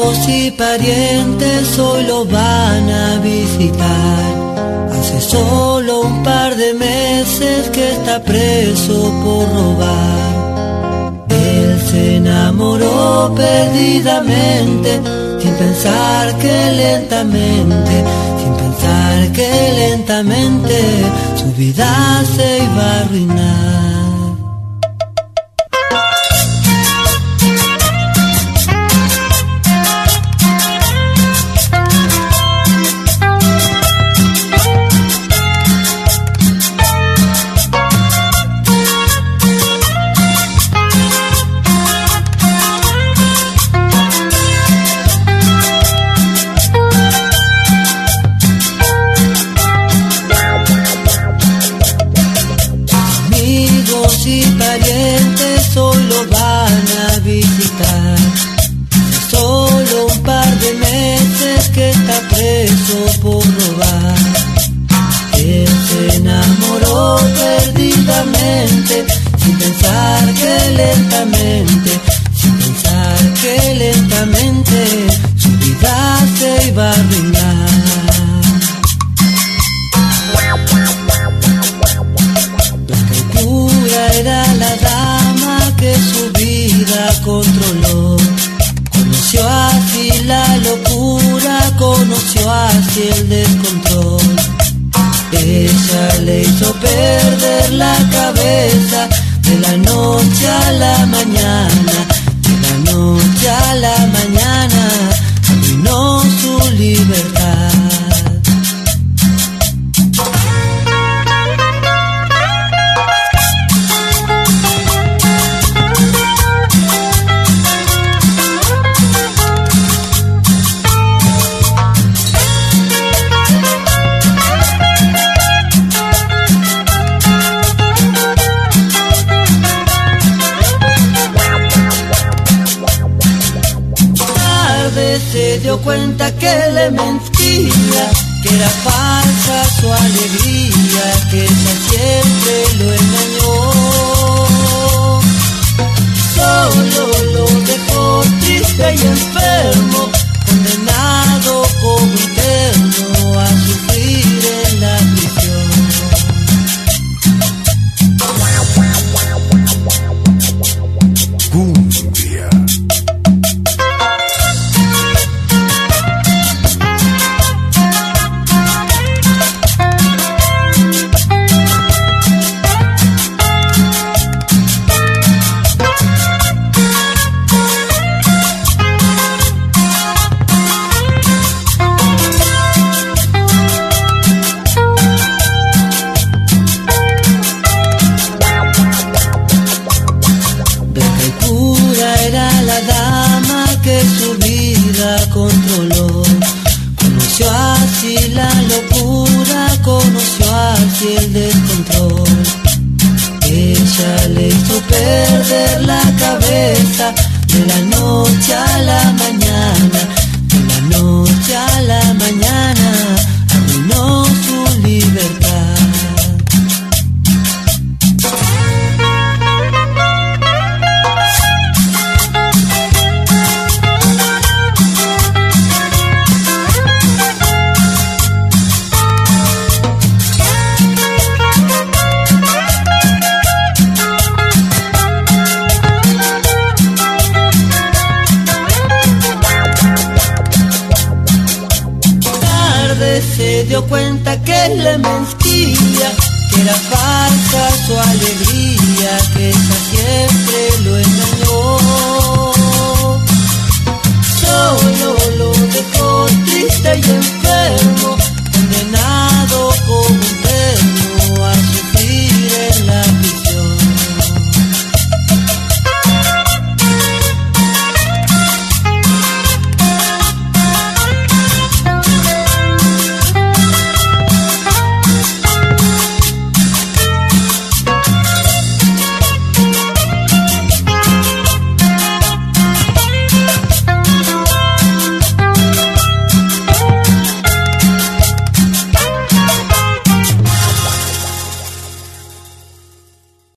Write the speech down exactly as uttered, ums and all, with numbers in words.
Amigos y parientes hoy lo van a visitar. Hace solo un par de meses que está preso por robar. Él se enamoró perdidamente, sin pensar que lentamente, sin pensar que lentamente su vida se iba a arruinar. Y parientes hoy lo van a visitar. Solo un par de meses que está preso por robar. Él se enamoró perdidamente, sin pensar que lentamente, sin pensar que lentamente su vida se iba a arruinar. Era la dama que su vida controló. Conoció así la locura, conoció así el descontrol. Ella le hizo perder la cabeza de la noche a la mañana, de la noche a la mañana, arruinó su libertad. Se dio cuenta que le mentía, que era falsa su alegría, que ella siempre lo engañó. Solo lo dejó triste y enfermo, condenado como eterno a sufrir en la prisión. Cumbia. Era la dama que su vida controló. Conoció así la locura, conoció así el descontrol. Ella le hizo perder la cabeza de la noche a la mañana, de la noche a la mañana, arruinó su libertad. Se dio cuenta que le mentía, que era falsa su alegría, que ella siempre lo engañó. Solo lo dejó triste y enfermo, condenado como